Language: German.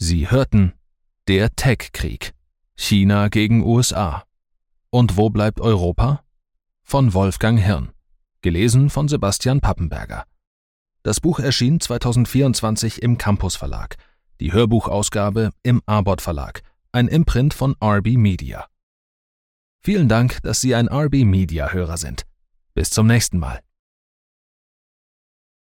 Sie hörten Der Tech-Krieg. China gegen USA. Und wo bleibt Europa? Von Wolfgang Hirn. Gelesen von Sebastian Pappenberger. Das Buch erschien 2024 im Campus Verlag. Die Hörbuchausgabe im Arbot Verlag, ein Imprint von RB Media. Vielen Dank, dass Sie ein RB Media Hörer sind. Bis zum nächsten Mal.